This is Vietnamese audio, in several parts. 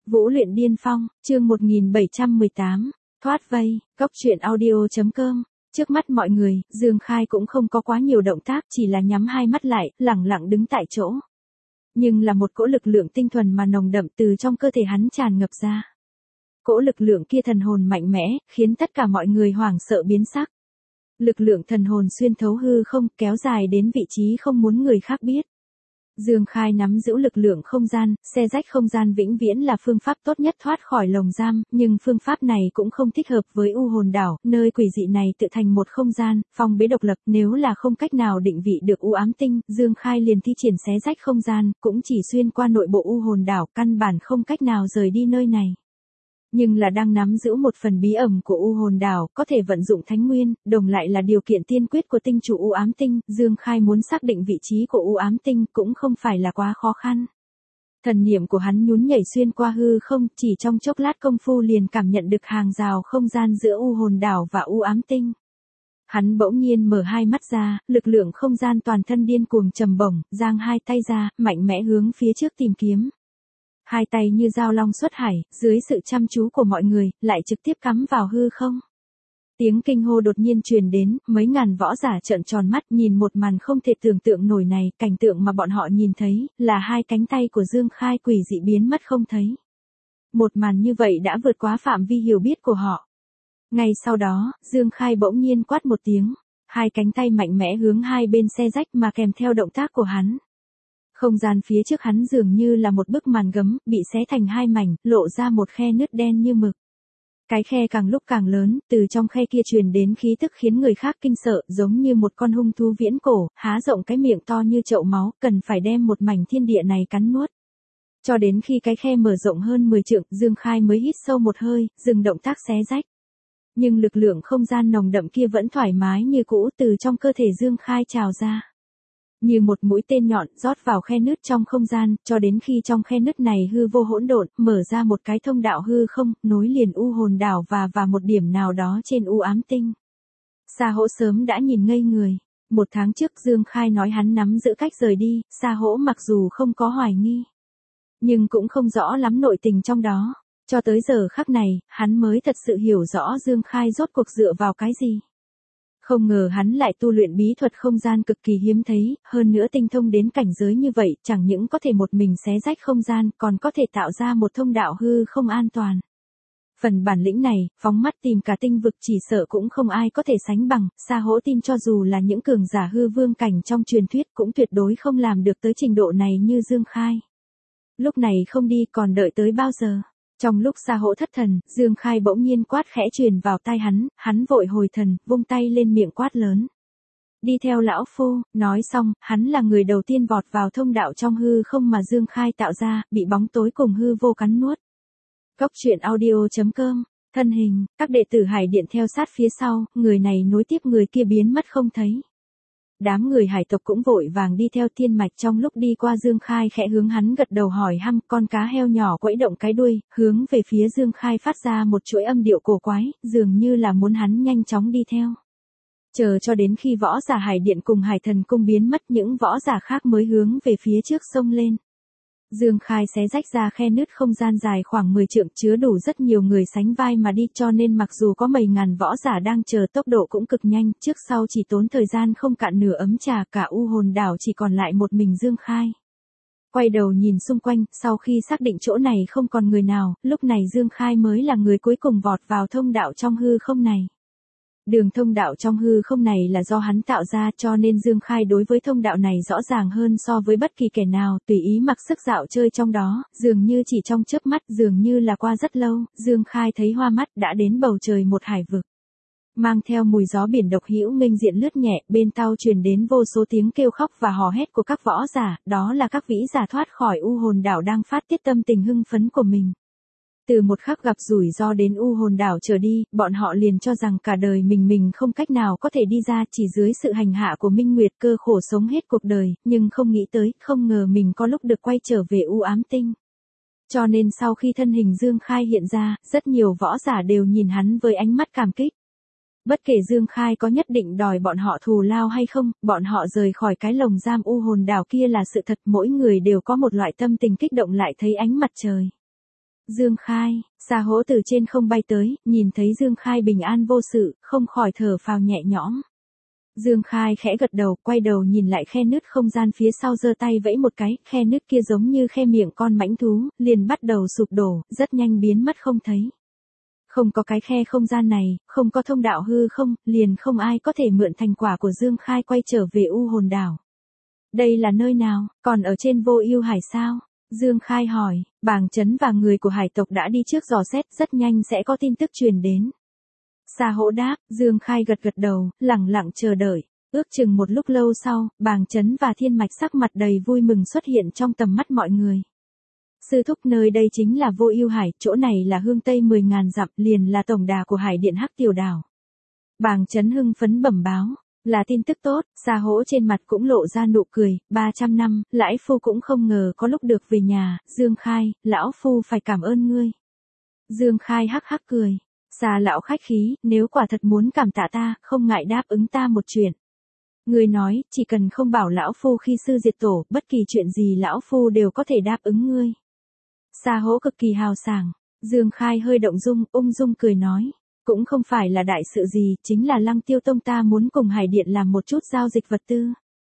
Vũ luyện điên phong, chương 1718, thoát vây, góc truyện audio.com. Trước mắt mọi người, Dương Khai cũng không có quá nhiều động tác, chỉ là nhắm hai mắt lại, lẳng lặng đứng tại chỗ. Nhưng là một cỗ lực lượng tinh thuần mà nồng đậm từ trong cơ thể hắn tràn ngập ra. Cỗ lực lượng kia thần hồn mạnh mẽ, khiến tất cả mọi người hoảng sợ biến sắc. Lực lượng thần hồn xuyên thấu hư không, kéo dài đến vị trí không muốn người khác biết. Dương Khai nắm giữ lực lượng không gian, xé rách không gian vĩnh viễn là phương pháp tốt nhất thoát khỏi lồng giam, nhưng phương pháp này cũng không thích hợp với U Hồn Đảo, nơi quỷ dị này tự thành một không gian, phong bế độc lập, nếu là không cách nào định vị được U Ám Tinh, Dương Khai liền thi triển xé rách không gian, cũng chỉ xuyên qua nội bộ U Hồn Đảo, căn bản không cách nào rời đi nơi này. Nhưng là đang nắm giữ một phần bí ẩn của U Hồn Đảo, có thể vận dụng thánh nguyên, đồng lại là điều kiện tiên quyết của tinh chủ U Ám Tinh, Dương Khai muốn xác định vị trí của U Ám Tinh cũng không phải là quá khó khăn. Thần niệm của hắn nhún nhảy xuyên qua hư không, chỉ trong chốc lát công phu liền cảm nhận được hàng rào không gian giữa U Hồn Đảo và U Ám Tinh. Hắn bỗng nhiên mở hai mắt ra, lực lượng không gian toàn thân điên cuồng trầm bổng, giang hai tay ra, mạnh mẽ hướng phía trước tìm kiếm. Hai tay như dao long xuất hải, dưới sự chăm chú của mọi người, lại trực tiếp cắm vào hư không. Tiếng kinh hô đột nhiên truyền đến, mấy ngàn võ giả trợn tròn mắt nhìn một màn không thể tưởng tượng nổi này, cảnh tượng mà bọn họ nhìn thấy, là hai cánh tay của Dương Khai quỷ dị biến mất không thấy. Một màn như vậy đã vượt quá phạm vi hiểu biết của họ. Ngay sau đó, Dương Khai bỗng nhiên quát một tiếng, hai cánh tay mạnh mẽ hướng hai bên xé rách mà kèm theo động tác của hắn. Không gian phía trước hắn dường như là một bức màn gấm, bị xé thành hai mảnh, lộ ra một khe nứt đen như mực. Cái khe càng lúc càng lớn, từ trong khe kia truyền đến khí tức khiến người khác kinh sợ, giống như một con hung thú viễn cổ, há rộng cái miệng to như chậu máu, cần phải đem một mảnh thiên địa này cắn nuốt. Cho đến khi cái khe mở rộng hơn 10 trượng, Dương Khai mới hít sâu một hơi, dừng động tác xé rách. Nhưng lực lượng không gian nồng đậm kia vẫn thoải mái như cũ, từ trong cơ thể Dương Khai trào ra. Như một mũi tên nhọn rót vào khe nứt trong không gian, cho đến khi trong khe nứt này hư vô hỗn độn, mở ra một cái thông đạo hư không, nối liền U Hồn Đảo và một điểm nào đó trên U Ám Tinh. Sa Hỗ sớm đã nhìn ngây người. Một tháng trước Dương Khai nói hắn nắm giữ cách rời đi, Sa Hỗ mặc dù không có hoài nghi, nhưng cũng không rõ lắm nội tình trong đó. Cho tới giờ khắc này, hắn mới thật sự hiểu rõ Dương Khai rốt cuộc dựa vào cái gì. Không ngờ hắn lại tu luyện bí thuật không gian cực kỳ hiếm thấy, hơn nữa tinh thông đến cảnh giới như vậy, chẳng những có thể một mình xé rách không gian, còn có thể tạo ra một thông đạo hư không an toàn. Phần bản lĩnh này, phóng mắt tìm cả tinh vực chỉ sợ cũng không ai có thể sánh bằng, Sa Hỗ tin cho dù là những cường giả hư vương cảnh trong truyền thuyết cũng tuyệt đối không làm được tới trình độ này như Dương Khai. Lúc này không đi còn đợi tới bao giờ? Trong lúc Sa Hỗ thất thần, Dương Khai bỗng nhiên quát khẽ truyền vào tai hắn vội hồi thần, vung tay lên miệng quát lớn. Đi theo lão phu, nói xong, hắn là người đầu tiên vọt vào thông đạo trong hư không mà Dương Khai tạo ra, bị bóng tối cùng hư vô cắn nuốt. Góc truyện audio.com, thân hình, các đệ tử Hải Điện theo sát phía sau, người này nối tiếp người kia biến mất không thấy. Đám người hải tộc cũng vội vàng đi theo Thiên Mạch, trong lúc đi qua Dương Khai khẽ hướng hắn gật đầu hỏi hăm, con cá heo nhỏ quẫy động cái đuôi, hướng về phía Dương Khai phát ra một chuỗi âm điệu cổ quái, dường như là muốn hắn nhanh chóng đi theo. Chờ cho đến khi võ giả Hải Điện cùng Hải Thần Cung biến mất, những võ giả khác mới hướng về phía trước xông lên. Dương Khai xé rách ra khe nứt không gian dài khoảng 10 trượng, chứa đủ rất nhiều người sánh vai mà đi, cho nên mặc dù có mấy ngàn võ giả đang chờ, tốc độ cũng cực nhanh, trước sau chỉ tốn thời gian không cạn nửa ấm trà, cả U Hồn Đảo chỉ còn lại một mình Dương Khai. Quay đầu nhìn xung quanh, sau khi xác định chỗ này không còn người nào, lúc này Dương Khai mới là người cuối cùng vọt vào thông đạo trong hư không này. Đường thông đạo trong hư không này là do hắn tạo ra, cho nên Dương Khai đối với thông đạo này rõ ràng hơn so với bất kỳ kẻ nào, tùy ý mặc sức dạo chơi trong đó, dường như chỉ trong chớp mắt, dường như là qua rất lâu, Dương Khai thấy hoa mắt, đã đến bầu trời một hải vực. Mang theo mùi gió biển độc hữu nghênh diện lướt nhẹ, bên tai truyền đến vô số tiếng kêu khóc và hò hét của các võ giả, đó là các vĩ giả thoát khỏi U Hồn Đảo đang phát tiết tâm tình hưng phấn của mình. Từ một khắc gặp rủi ro đến U Hồn Đảo trở đi, bọn họ liền cho rằng cả đời mình không cách nào có thể đi ra, chỉ dưới sự hành hạ của Minh Nguyệt cơ khổ sống hết cuộc đời, nhưng không nghĩ tới, không ngờ mình có lúc được quay trở về U Ám Tinh. Cho nên sau khi thân hình Dương Khai hiện ra, rất nhiều võ giả đều nhìn hắn với ánh mắt cảm kích. Bất kể Dương Khai có nhất định đòi bọn họ thù lao hay không, bọn họ rời khỏi cái lồng giam U Hồn Đảo kia là sự thật, mỗi người đều có một loại tâm tình kích động lại thấy ánh mặt trời. Dương Khai, Sa Hỗ từ trên không bay tới, nhìn thấy Dương Khai bình an vô sự, không khỏi thở phào nhẹ nhõm. Dương Khai khẽ gật đầu, quay đầu nhìn lại khe nứt không gian phía sau giơ tay vẫy một cái, khe nứt kia giống như khe miệng con mãnh thú, liền bắt đầu sụp đổ, rất nhanh biến mất không thấy. Không có cái khe không gian này, không có thông đạo hư không, liền không ai có thể mượn thành quả của Dương Khai quay trở về U Hồn Đảo. Đây là nơi nào, còn ở trên Vô Ưu Hải sao? Dương Khai hỏi, Bàng Chấn và người của hải tộc đã đi trước dò xét, rất nhanh sẽ có tin tức truyền đến. Sa Hỗ đáp, Dương Khai gật gật đầu, lẳng lặng chờ đợi. Ước chừng một lúc lâu sau, Bàng Chấn và Thiên Mạch sắc mặt đầy vui mừng xuất hiện trong tầm mắt mọi người. Sư thúc, nơi đây chính là Vô Ưu Hải, chỗ này là hương tây 10.000 dặm, liền là tổng đà của Hải Điện Hắc Tiểu Đảo. Bàng Chấn hưng phấn bẩm báo, là tin tức tốt. Sa Hỗ trên mặt cũng lộ ra nụ cười, 300 năm, Lãi Phu cũng không ngờ có lúc được về nhà. Dương Khai, lão phu phải cảm ơn ngươi. Dương Khai hắc hắc cười, Sa lão khách khí, nếu quả thật muốn cảm tạ ta, không ngại đáp ứng ta một chuyện. Ngươi nói, chỉ cần không bảo lão phu khi sư diệt tổ, bất kỳ chuyện gì lão phu đều có thể đáp ứng ngươi. Sa Hỗ cực kỳ hào sảng. Dương Khai hơi động dung, ung dung cười nói, cũng không phải là đại sự gì, chính là Lăng Tiêu Tông ta muốn cùng Hải Điện làm một chút giao dịch vật tư.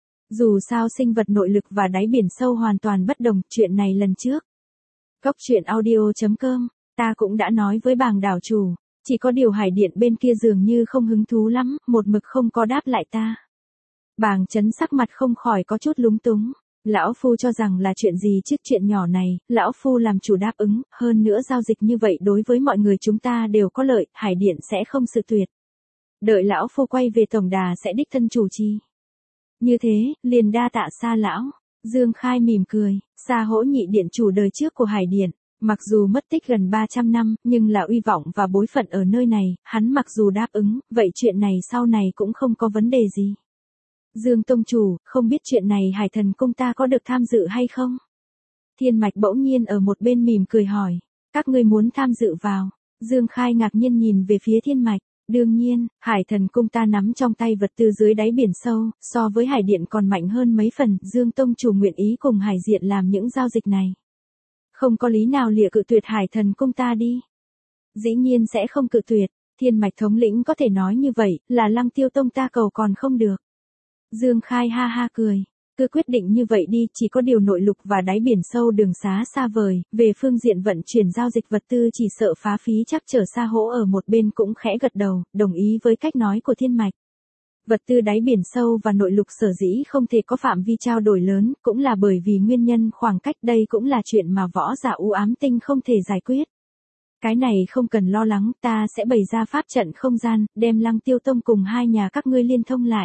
Dù sao sinh vật nội lực và đáy biển sâu hoàn toàn bất đồng, chuyện này lần trước. Góc truyện audio.com, ta cũng đã nói với Bàng đảo chủ, chỉ có điều Hải Điện bên kia dường như không hứng thú lắm, một mực không có đáp lại ta. Bàng Chấn sắc mặt không khỏi có chút lúng túng. Lão phu cho rằng là chuyện gì chứ, chuyện nhỏ này, lão phu làm chủ đáp ứng, hơn nữa giao dịch như vậy đối với mọi người chúng ta đều có lợi, Hải Điện sẽ không cự tuyệt. Đợi lão phu quay về tổng đà sẽ đích thân chủ trì. Như thế, liền đa tạ Sa lão. Dương Khai mỉm cười, Sa Hỗ nhị điện chủ đời trước của Hải Điện, mặc dù mất tích gần 300 năm, nhưng là uy vọng và bối phận ở nơi này, hắn mặc dù đáp ứng, vậy chuyện này sau này cũng không có vấn đề gì. Dương Tông chủ, không biết chuyện này Hải Thần Cung ta có được tham dự hay không? Thiên Mạch bỗng nhiên ở một bên mỉm cười hỏi, các ngươi muốn tham dự vào? Dương Khai ngạc nhiên nhìn về phía Thiên Mạch, đương nhiên, Hải Thần Cung ta nắm trong tay vật tư dưới đáy biển sâu, so với Hải Điện còn mạnh hơn mấy phần, Dương Tông chủ nguyện ý cùng Hải Diện làm những giao dịch này. Không có lý nào lìa cự tuyệt Hải Thần Cung ta đi. Dĩ nhiên sẽ không cự tuyệt, Thiên Mạch thống lĩnh có thể nói như vậy, là Lăng Tiêu Tông ta cầu còn không được. Dương Khai ha ha cười, cứ quyết định như vậy đi, chỉ có điều nội lục và đáy biển sâu đường xá xa vời, về phương diện vận chuyển giao dịch vật tư chỉ sợ phá phí chắc trở. Sa Hỗ ở một bên cũng khẽ gật đầu, đồng ý với cách nói của Thiên Mạch. Vật tư đáy biển sâu và nội lục sở dĩ không thể có phạm vi trao đổi lớn, cũng là bởi vì nguyên nhân khoảng cách, đây cũng là chuyện mà võ giả U Ám Tinh không thể giải quyết. Cái này không cần lo lắng, ta sẽ bày ra pháp trận không gian, đem Lăng Tiêu Tông cùng hai nhà các ngươi liên thông lại.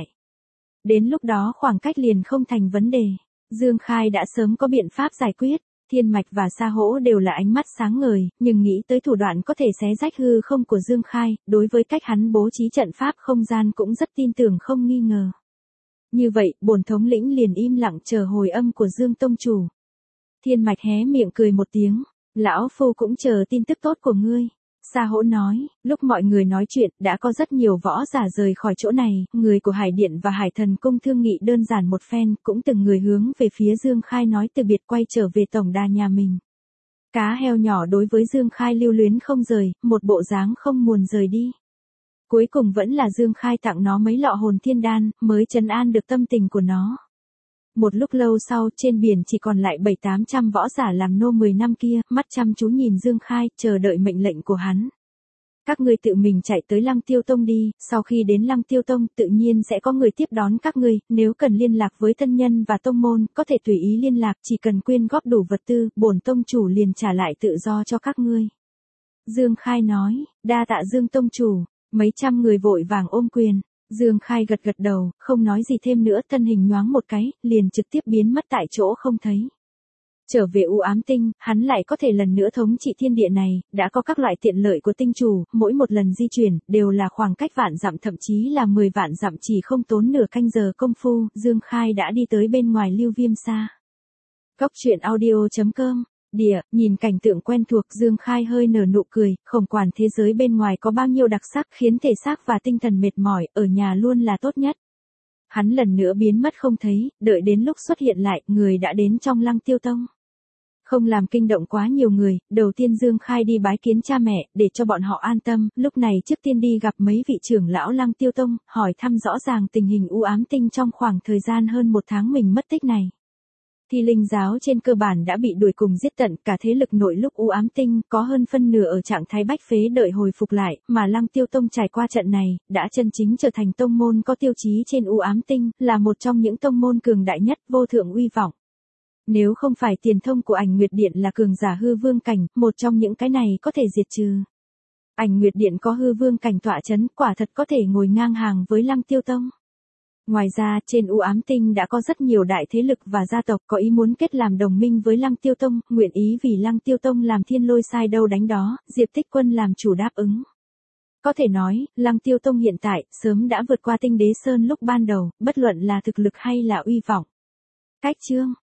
Đến lúc đó khoảng cách liền không thành vấn đề. Dương Khai đã sớm có biện pháp giải quyết. Thiên Mạch và Sa Hỗ đều là ánh mắt sáng ngời, nhưng nghĩ tới thủ đoạn có thể xé rách hư không của Dương Khai, đối với cách hắn bố trí trận pháp không gian cũng rất tin tưởng không nghi ngờ. Như vậy, bổn thống lĩnh liền im lặng chờ hồi âm của Dương Tông chủ. Thiên Mạch hé miệng cười một tiếng, lão phu cũng chờ tin tức tốt của ngươi. Sa Hỗ nói, lúc mọi người nói chuyện, đã có rất nhiều võ giả rời khỏi chỗ này, người của Hải Điện và Hải Thần Cung thương nghị đơn giản một phen, cũng từng người hướng về phía Dương Khai nói từ biệt quay trở về tổng đà nhà mình. Cá heo nhỏ đối với Dương Khai lưu luyến không rời, một bộ dáng không muốn rời đi. Cuối cùng vẫn là Dương Khai tặng nó mấy lọ hồn thiên đan, mới trấn an được tâm tình của nó. Một lúc lâu sau, trên biển chỉ còn lại 700-800 võ giả làm nô 10 năm kia, mắt chăm chú nhìn Dương Khai, chờ đợi mệnh lệnh của hắn. Các ngươi tự mình chạy tới Lăng Tiêu Tông đi, sau khi đến Lăng Tiêu Tông, tự nhiên sẽ có người tiếp đón các ngươi, nếu cần liên lạc với thân nhân và tông môn, có thể tùy ý liên lạc, chỉ cần quyên góp đủ vật tư, bổn tông chủ liền trả lại tự do cho các ngươi. Dương Khai nói, đa tạ Dương Tông chủ, mấy trăm người vội vàng ôm quyền. Dương Khai gật gật đầu, không nói gì thêm nữa, thân hình nhoáng một cái, liền trực tiếp biến mất tại chỗ không thấy. Trở về U Ám Tinh, hắn lại có thể lần nữa thống trị thiên địa này, đã có các loại tiện lợi của tinh chủ, mỗi một lần di chuyển, đều là khoảng cách vạn dặm thậm chí là 10 vạn dặm chỉ không tốn nửa canh giờ công phu, Dương Khai đã đi tới bên ngoài Lưu Viêm Sa. Góc truyện audio.com, địa, nhìn cảnh tượng quen thuộc Dương Khai hơi nở nụ cười, không quản thế giới bên ngoài có bao nhiêu đặc sắc khiến thể xác và tinh thần mệt mỏi, ở nhà luôn là tốt nhất. Hắn lần nữa biến mất không thấy, đợi đến lúc xuất hiện lại, người đã đến trong Lăng Tiêu Tông. Không làm kinh động quá nhiều người, đầu tiên Dương Khai đi bái kiến cha mẹ, để cho bọn họ an tâm, lúc này trước tiên đi gặp mấy vị trưởng lão Lăng Tiêu Tông, hỏi thăm rõ ràng tình hình u ám tinh trong khoảng thời gian hơn 1 tháng mình mất tích này. Thì linh giáo trên cơ bản đã bị đuổi cùng giết tận, cả thế lực nội lúc u ám tinh có hơn phân nửa ở trạng thái bách phế đợi hồi phục lại, mà Lăng Tiêu Tông trải qua trận này, đã chân chính trở thành tông môn có tiêu chí trên u ám tinh, là một trong những tông môn cường đại nhất, vô thượng uy vọng. Nếu không phải tiền thông của Ảnh Nguyệt Điện là cường giả hư vương cảnh, một trong những cái này có thể diệt trừ. Ảnh Nguyệt Điện có hư vương cảnh tọa chấn, quả thật có thể ngồi ngang hàng với Lăng Tiêu Tông. Ngoài ra, trên u ám tinh đã có rất nhiều đại thế lực và gia tộc có ý muốn kết làm đồng minh với Lăng Tiêu Tông, nguyện ý vì Lăng Tiêu Tông làm thiên lôi sai đâu đánh đó, Diệp Tích Quân làm chủ đáp ứng. Có thể nói, Lăng Tiêu Tông hiện tại, sớm đã vượt qua Tinh Đế Sơn lúc ban đầu, bất luận là thực lực hay là uy vọng. Cách chương